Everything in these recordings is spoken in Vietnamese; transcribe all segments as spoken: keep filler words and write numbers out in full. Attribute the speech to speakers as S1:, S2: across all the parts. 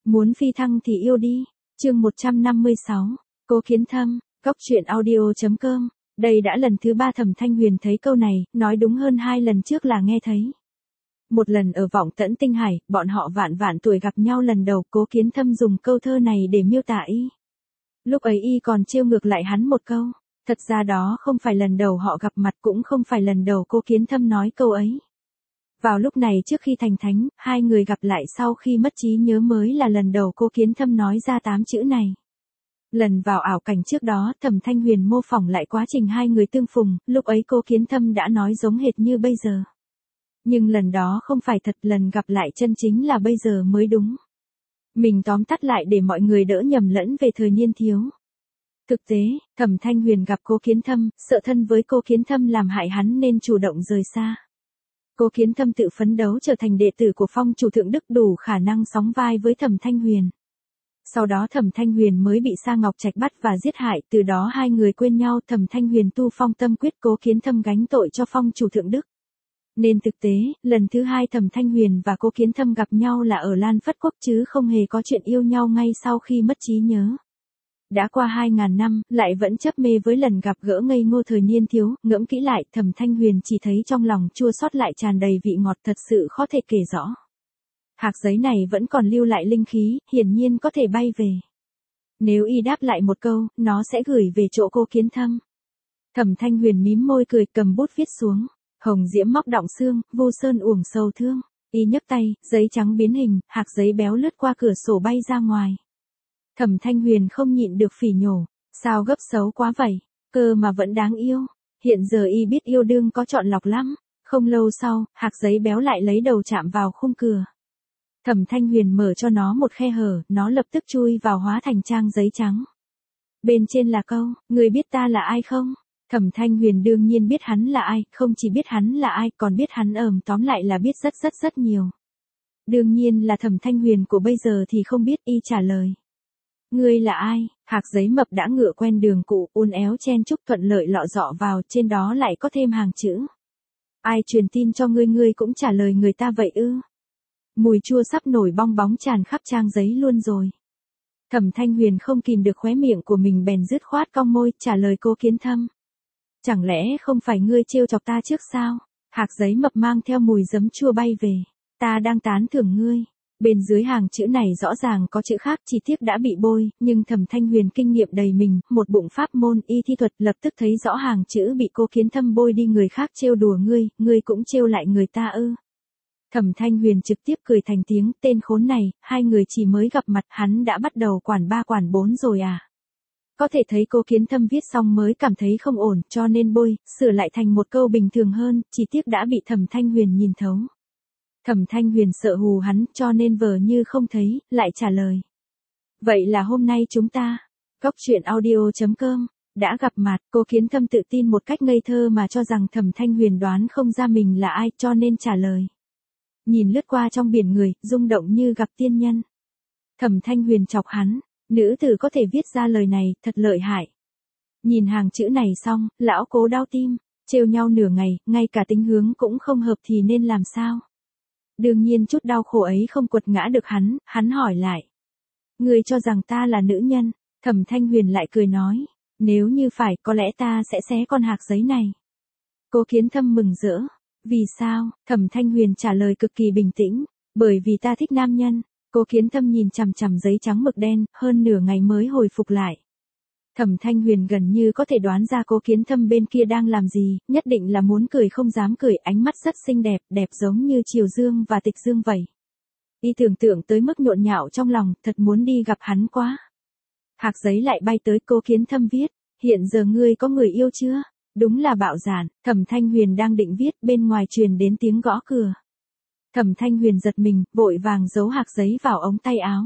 S1: Muốn phi thăng thì yêu đi. Chương một trăm năm mươi sáu. Cố Kiến Thâm, Cốc Truyện Audio chấm com. Đây đã lần thứ ba Thẩm Thanh Huyền thấy câu này, nói đúng hơn hai lần trước là nghe thấy. Một lần ở Vọng Tẫn Tinh Hải, bọn họ vạn vạn tuổi gặp nhau lần đầu, Cố Kiến Thâm dùng câu thơ này để miêu tả y. Lúc ấy y còn trêu ngược lại hắn một câu. Thật ra đó không phải lần đầu họ gặp mặt, cũng không phải lần đầu Cố Kiến Thâm nói câu ấy. Vào lúc này trước khi thành thánh, hai người gặp lại sau khi mất trí nhớ mới là lần đầu Cố Kiến Thâm nói ra tám chữ này. Lần vào ảo cảnh trước đó, Thẩm Thanh Huyền mô phỏng lại quá trình hai người tương phùng, lúc ấy Cố Kiến Thâm đã nói giống hệt như bây giờ. Nhưng lần đó không phải thật, lần gặp lại chân chính là bây giờ mới đúng. Mình tóm tắt lại để mọi người đỡ nhầm lẫn về thời niên thiếu. Thực tế, Thẩm Thanh Huyền gặp Cố Kiến Thâm, sợ thân với Cố Kiến Thâm làm hại hắn nên chủ động rời xa. Cố Kiến Thâm tự phấn đấu trở thành đệ tử của Phong chủ Thượng Đức, đủ khả năng sóng vai với Thẩm Thanh Huyền. Sau đó Thẩm Thanh Huyền mới bị Sa Ngọc Trạch bắt và giết hại, từ đó hai người quên nhau. Thẩm Thanh Huyền tu Phong Tâm Quyết, Cố Kiến Thâm gánh tội cho Phong chủ Thượng Đức. Nên thực tế, lần thứ hai Thẩm Thanh Huyền và Cố Kiến Thâm gặp nhau là ở Lan Phất Quốc chứ không hề có chuyện yêu nhau ngay sau khi mất trí nhớ. Đã qua hai ngàn năm, lại vẫn chấp mê với lần gặp gỡ ngây ngô thời niên thiếu, ngẫm kỹ lại, Thẩm Thanh Huyền chỉ thấy trong lòng chua xót lại tràn đầy vị ngọt, thật sự khó thể kể rõ. Hạc giấy này vẫn còn lưu lại linh khí, hiển nhiên có thể bay về. Nếu y đáp lại một câu, nó sẽ gửi về chỗ Cố Kiến Thâm. Thẩm Thanh Huyền mím môi cười, cầm bút viết xuống. Hồng diễm móc đọng xương, vô sơn uổng sầu thương. Y nhấc tay, giấy trắng biến hình, hạc giấy béo lướt qua cửa sổ bay ra ngoài. Thẩm Thanh Huyền không nhịn được phỉ nhổ, sao gấp xấu quá vậy, cơ mà vẫn đáng yêu. Hiện giờ y biết yêu đương có chọn lọc lắm. Không lâu sau, hạc giấy béo lại lấy đầu chạm vào khung cửa. Thẩm Thanh Huyền mở cho nó một khe hở, nó lập tức chui vào hóa thành trang giấy trắng. Bên trên là câu, người biết ta là ai không? Thẩm Thanh Huyền đương nhiên biết hắn là ai, không chỉ biết hắn là ai, còn biết hắn ờm tóm lại là biết rất rất rất nhiều. Đương nhiên là Thẩm Thanh Huyền của bây giờ thì không biết, y trả lời. Ngươi là ai? Hạc giấy mập đã ngựa quen đường cũ, uốn éo chen chúc thuận lợi lọ dọ vào, trên đó lại có thêm hàng chữ. Ai truyền tin cho ngươi, ngươi cũng trả lời người ta vậy ư? Mùi chua sắp nổi bong bóng tràn khắp trang giấy luôn rồi. Thẩm Thanh Huyền không kìm được khóe miệng của mình bèn dứt khoát cong môi, trả lời Cố Kiến Thâm. Chẳng lẽ không phải ngươi trêu chọc ta trước sao? Hạc giấy mập mang theo mùi giấm chua bay về. Ta đang tán thưởng ngươi. Bên dưới hàng chữ này rõ ràng có chữ khác, chi tiết đã bị bôi, nhưng Thẩm Thanh Huyền kinh nghiệm đầy mình, một bụng pháp môn y thi thuật, lập tức thấy rõ hàng chữ bị Cố Kiến Thâm bôi đi. Người khác trêu đùa ngươi, ngươi cũng trêu lại người ta ư? Thẩm Thanh Huyền trực tiếp cười thành tiếng, tên khốn này, hai người chỉ mới gặp mặt, hắn đã bắt đầu quản ba quản bốn rồi à? Có thể thấy Cố Kiến Thâm viết xong mới cảm thấy không ổn, cho nên bôi, sửa lại thành một câu bình thường hơn, chỉ tiếc đã bị Thẩm Thanh Huyền nhìn thấu. Thẩm Thanh Huyền sợ hù hắn, cho nên vờ như không thấy, lại trả lời. Vậy là hôm nay chúng ta, Cốc Truyện Audio chấm com, đã gặp mặt. Cố Kiến Thâm tự tin một cách ngây thơ mà cho rằng Thẩm Thanh Huyền đoán không ra mình là ai, cho nên trả lời. Nhìn lướt qua trong biển người, rung động như gặp tiên nhân. Thẩm Thanh Huyền chọc hắn, nữ tử có thể viết ra lời này, thật lợi hại. Nhìn hàng chữ này xong, lão Cố đau tim, trêu nhau nửa ngày, ngay cả tính hướng cũng không hợp thì nên làm sao? Đương nhiên chút đau khổ ấy không quật ngã được hắn, hắn hỏi lại. Ngươi cho rằng ta là nữ nhân? Thẩm Thanh Huyền lại cười nói, nếu như phải, có lẽ ta sẽ xé con hạc giấy này. Cố Kiến Thâm mừng rỡ. Vì sao? Thẩm Thanh Huyền trả lời cực kỳ bình tĩnh, bởi vì ta thích nam nhân. Cố Kiến Thâm nhìn chằm chằm giấy trắng mực đen, hơn nửa ngày mới hồi phục lại. Thẩm Thanh Huyền gần như có thể đoán ra Cố Kiến Thâm bên kia đang làm gì, nhất định là muốn cười không dám cười, ánh mắt rất xinh đẹp, đẹp giống như Triều Dương và Tịch Dương vậy. Y tưởng tượng tới mức nhộn nhạo trong lòng, thật muốn đi gặp hắn quá. Hạc giấy lại bay tới, Cố Kiến Thâm viết, hiện giờ ngươi có người yêu chưa? Đúng là bạo dạn. Thẩm Thanh Huyền đang định viết, bên ngoài truyền đến tiếng gõ cửa. Thẩm Thanh Huyền giật mình, vội vàng giấu hạc giấy vào ống tay áo.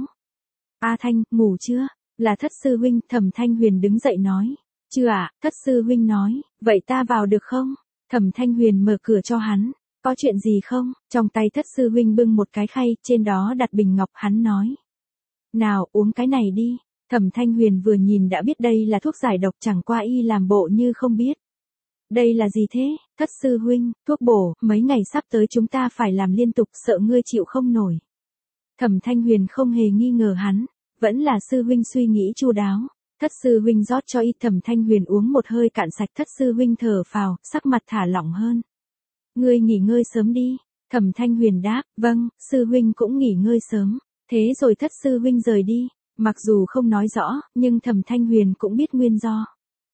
S1: A Thanh, ngủ chưa? Là Thất sư huynh. Thẩm Thanh Huyền đứng dậy nói. Chưa ạ. À? Thất sư huynh nói, vậy ta vào được không? Thẩm Thanh Huyền mở cửa cho hắn. Có chuyện gì không? Trong tay Thất sư huynh bưng một cái khay, trên đó đặt bình ngọc, hắn nói. Nào, uống cái này đi. Thẩm Thanh Huyền vừa nhìn đã biết đây là thuốc giải độc, chẳng qua y làm bộ như không biết. Đây là gì thế? Thất sư huynh, thuốc bổ, mấy ngày sắp tới chúng ta phải làm liên tục, sợ ngươi chịu không nổi. Thẩm Thanh Huyền không hề nghi ngờ hắn, vẫn là sư huynh suy nghĩ chu đáo. Thất sư huynh rót cho y. Thẩm Thanh Huyền uống một hơi cạn sạch. Thất sư huynh thở phào, sắc mặt thả lỏng hơn. Ngươi nghỉ ngơi sớm đi. Thẩm Thanh Huyền đáp, vâng, sư huynh cũng nghỉ ngơi sớm. Thế rồi thất sư huynh rời đi, mặc dù không nói rõ, nhưng Thẩm Thanh Huyền cũng biết nguyên do.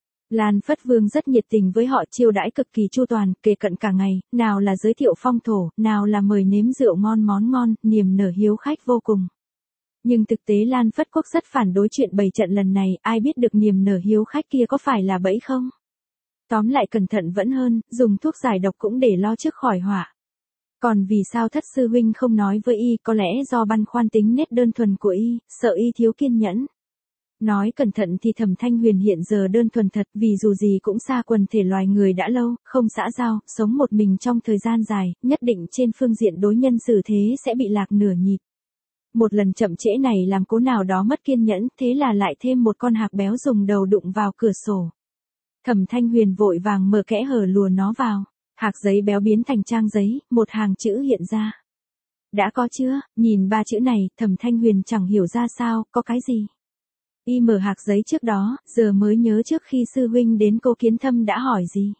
S1: Lan Phất Vương rất nhiệt tình với họ, chiêu đãi cực kỳ chu toàn, kề cận cả ngày, nào là giới thiệu phong thổ, nào là mời nếm rượu ngon món ngon, niềm nở hiếu khách vô cùng. Nhưng thực tế Lan Phất Quốc rất phản đối chuyện bày trận lần này, ai biết được niềm nở hiếu khách kia có phải là bẫy không? Tóm lại cẩn thận vẫn hơn, dùng thuốc giải độc cũng để lo trước khỏi họa. Còn vì sao thất sư huynh không nói với y, có lẽ do băn khoăn tính nét đơn thuần của y, sợ y thiếu kiên nhẫn. Nói cẩn thận thì Thẩm Thanh Huyền hiện giờ đơn thuần thật, vì dù gì cũng xa quần thể loài người đã lâu, không xã giao, sống một mình trong thời gian dài, nhất định trên phương diện đối nhân xử thế sẽ bị lạc nửa nhịp. Một lần chậm trễ này làm cố nào đó mất kiên nhẫn, thế là lại thêm một con hạc béo dùng đầu đụng vào cửa sổ. Thẩm Thanh Huyền vội vàng mở kẽ hở lùa nó vào, hạc giấy béo biến thành trang giấy, một hàng chữ hiện ra. Đã có chưa? Nhìn ba chữ này, Thẩm Thanh Huyền chẳng hiểu ra sao, có cái gì? Y mở hạc giấy trước đó, giờ mới nhớ trước khi sư huynh đến Cô Kiến Thâm đã hỏi gì.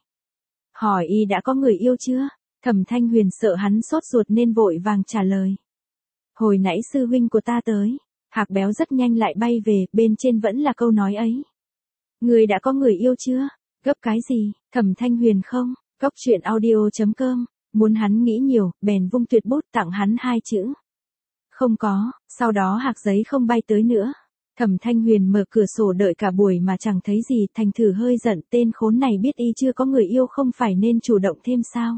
S1: Hỏi y đã có người yêu chưa? Thẩm Thanh Huyền sợ hắn sốt ruột nên vội vàng trả lời. Hồi nãy sư huynh của ta tới, hạc béo rất nhanh lại bay về, bên trên vẫn là câu nói ấy. Người đã có người yêu chưa? Gấp cái gì? Thẩm Thanh Huyền không, Cốc truyện audio chấm com, muốn hắn nghĩ nhiều, bèn vung tuyệt bút tặng hắn hai chữ. Không có, sau đó hạc giấy không bay tới nữa. Thẩm Thanh Huyền mở cửa sổ đợi cả buổi mà chẳng thấy gì, thành thử hơi giận, tên khốn này biết y chưa có người yêu không phải nên chủ động thêm sao?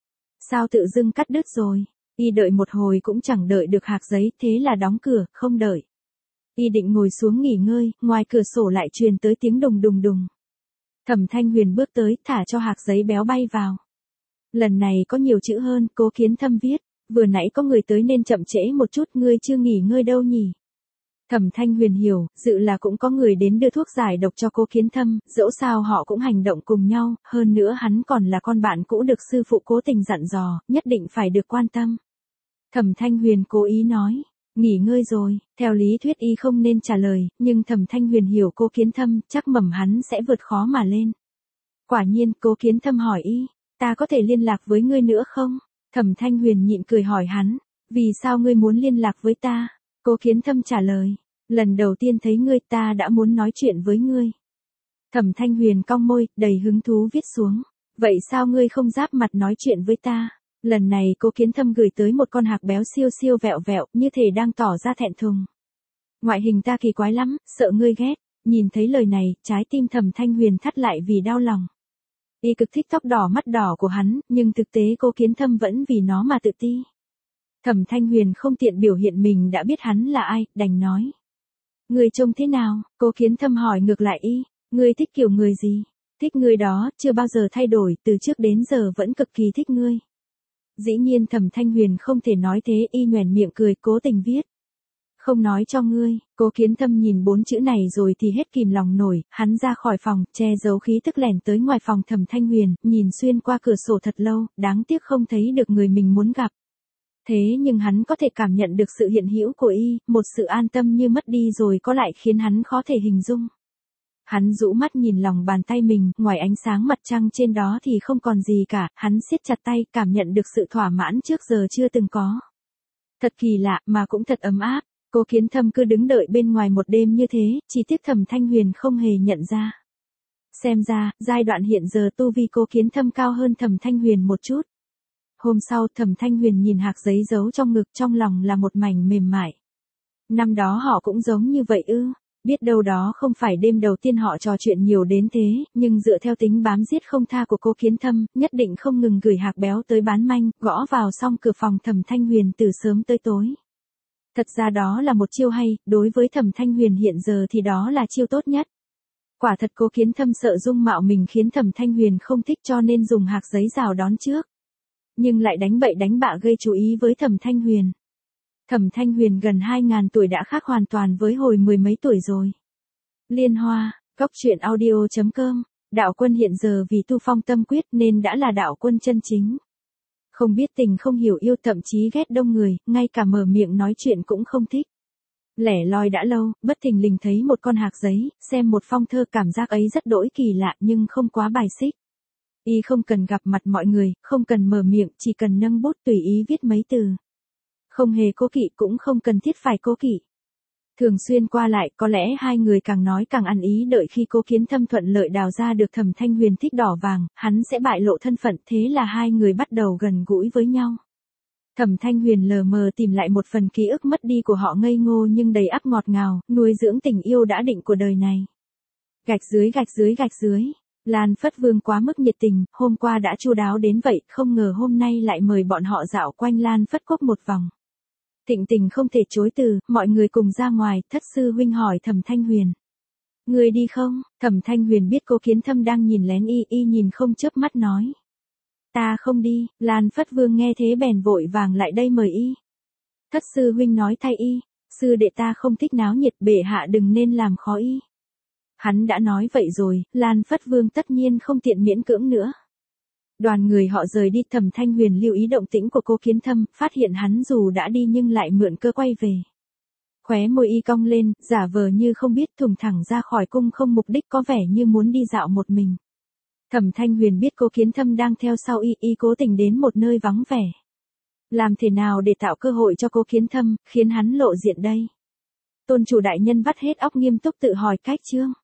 S1: Sao tự dưng cắt đứt rồi? Y đợi một hồi cũng chẳng đợi được hạc giấy, thế là đóng cửa, không đợi. Y định ngồi xuống nghỉ ngơi, ngoài cửa sổ lại truyền tới tiếng đùng đùng đùng. Thẩm Thanh Huyền bước tới, thả cho hạc giấy béo bay vào. Lần này có nhiều chữ hơn, Cố Kiến Thâm viết, vừa nãy có người tới nên chậm trễ một chút, ngươi chưa nghỉ ngơi đâu nhỉ? Thẩm Thanh Huyền hiểu, dự là cũng có người đến đưa thuốc giải độc cho Cố Kiến Thâm, dẫu sao họ cũng hành động cùng nhau, hơn nữa hắn còn là con bạn cũ được sư phụ cố tình dặn dò, nhất định phải được quan tâm. Thẩm Thanh Huyền cố ý nói, nghỉ ngơi rồi, theo lý thuyết y không nên trả lời, nhưng Thẩm Thanh Huyền hiểu Cố Kiến Thâm, chắc mầm hắn sẽ vượt khó mà lên. Quả nhiên, Cố Kiến Thâm hỏi y, ta có thể liên lạc với ngươi nữa không? Thẩm Thanh Huyền nhịn cười hỏi hắn, vì sao ngươi muốn liên lạc với ta? Cố Kiến Thâm trả lời, lần đầu tiên thấy ngươi ta đã muốn nói chuyện với ngươi. Thẩm Thanh Huyền cong môi, đầy hứng thú viết xuống, vậy sao ngươi không giáp mặt nói chuyện với ta? Lần này Cố Kiến Thâm gửi tới một con hạc béo siêu siêu vẹo vẹo, như thể đang tỏ ra thẹn thùng. Ngoại hình ta kỳ quái lắm, sợ ngươi ghét. Nhìn thấy lời này, trái tim Thẩm Thanh Huyền thắt lại vì đau lòng. Y cực thích tóc đỏ mắt đỏ của hắn, nhưng thực tế Cố Kiến Thâm vẫn vì nó mà tự ti. Thẩm Thanh Huyền không tiện biểu hiện mình đã biết hắn là ai, đành nói. Người trông thế nào? Cố Kiến Thâm hỏi ngược lại y, ngươi thích kiểu người gì? Thích ngươi đó, chưa bao giờ thay đổi, từ trước đến giờ vẫn cực kỳ thích ngươi. Dĩ nhiên Thẩm Thanh Huyền không thể nói thế, y nhoẻn miệng cười, cố tình viết. Không nói cho ngươi. Cố Kiến Thâm nhìn bốn chữ này rồi thì hết kìm lòng nổi, hắn ra khỏi phòng, che giấu khí tức lẻn tới ngoài phòng Thẩm Thanh Huyền, nhìn xuyên qua cửa sổ thật lâu, đáng tiếc không thấy được người mình muốn gặp. Thế nhưng hắn có thể cảm nhận được sự hiện hữu của y, một sự an tâm như mất đi rồi có lại khiến hắn khó thể hình dung. Hắn rũ mắt nhìn lòng bàn tay mình, ngoài ánh sáng mặt trăng trên đó thì không còn gì cả, hắn siết chặt tay, cảm nhận được sự thỏa mãn trước giờ chưa từng có. Thật kỳ lạ, mà cũng thật ấm áp. Cố Kiến Thâm cứ đứng đợi bên ngoài một đêm như thế, chỉ tiếc Thẩm Thanh Huyền không hề nhận ra. Xem ra, giai đoạn hiện giờ tu vi Cố Kiến Thâm cao hơn Thẩm Thanh Huyền một chút. Hôm sau Thẩm Thanh Huyền nhìn hạc giấy giấu trong ngực, trong lòng là một mảnh mềm mại. Năm đó họ cũng giống như vậy ư? Biết đâu đó không phải đêm đầu tiên họ trò chuyện nhiều đến thế, nhưng dựa theo tính bám giết không tha của Cố Kiến Thâm, nhất định không ngừng gửi hạc béo tới bán manh, gõ vào xong cửa phòng Thẩm Thanh Huyền từ sớm tới tối. Thật ra đó là một chiêu hay, đối với Thẩm Thanh Huyền hiện giờ thì đó là chiêu tốt nhất. Quả thật Cố Kiến Thâm sợ dung mạo mình khiến Thẩm Thanh Huyền không thích cho nên dùng hạc giấy rào đón trước. Nhưng lại đánh bậy đánh bạ gây chú ý với Thẩm Thanh Huyền. Thẩm Thanh Huyền gần hai ngàn tuổi đã khác hoàn toàn với hồi mười mấy tuổi rồi. Liên Hoa, Cốc truyện audio chấm com, đạo quân hiện giờ vì tu phong tâm quyết nên đã là đạo quân chân chính. Không biết tình không hiểu yêu, thậm chí ghét đông người, ngay cả mở miệng nói chuyện cũng không thích. Lẻ loi đã lâu, bất thình lình thấy một con hạc giấy, xem một phong thơ, cảm giác ấy rất đỗi kỳ lạ nhưng không quá bài xích. Y không cần gặp mặt mọi người, không cần mở miệng, chỉ cần nâng bút tùy ý viết mấy từ. Không hề cố kỵ, cũng không cần thiết phải cố kỵ. Thường xuyên qua lại, có lẽ hai người càng nói càng ăn ý, đợi khi Cố Kiến Thâm thuận lợi đào ra được Thẩm Thanh Huyền thích đỏ vàng, hắn sẽ bại lộ thân phận, thế là hai người bắt đầu gần gũi với nhau. Thẩm Thanh Huyền lờ mờ tìm lại một phần ký ức mất đi của họ, ngây ngô nhưng đầy ắp ngọt ngào, nuôi dưỡng tình yêu đã định của đời này. Gạch dưới gạch dưới gạch dưới. Lan Phất Vương quá mức nhiệt tình, hôm qua đã chu đáo đến vậy, không ngờ hôm nay lại mời bọn họ dạo quanh Lan Phất Quốc một vòng. Thịnh tình không thể chối từ, mọi người cùng ra ngoài, thất sư huynh hỏi Thẩm Thanh Huyền. Người đi không? Thẩm Thanh Huyền biết Cố Kiến Thâm đang nhìn lén y, y nhìn không chớp mắt nói. Ta không đi. Lan Phất Vương nghe thế bèn vội vàng lại đây mời y. Thất sư huynh nói thay y, sư đệ ta không thích náo nhiệt, bệ hạ đừng nên làm khó y. Hắn đã nói vậy rồi, Lan Phất Vương tất nhiên không tiện miễn cưỡng nữa. Đoàn người họ rời đi, Thẩm Thanh Huyền lưu ý động tĩnh của Cố Kiến Thâm, phát hiện hắn dù đã đi nhưng lại mượn cơ quay về. Khóe môi y cong lên, giả vờ như không biết, thùng thẳng ra khỏi cung không mục đích, có vẻ như muốn đi dạo một mình. Thẩm Thanh Huyền biết Cố Kiến Thâm đang theo sau y, y cố tình đến một nơi vắng vẻ. Làm thế nào để tạo cơ hội cho Cố Kiến Thâm, khiến hắn lộ diện đây? Tôn chủ đại nhân vắt hết óc nghiêm túc tự hỏi cách chương.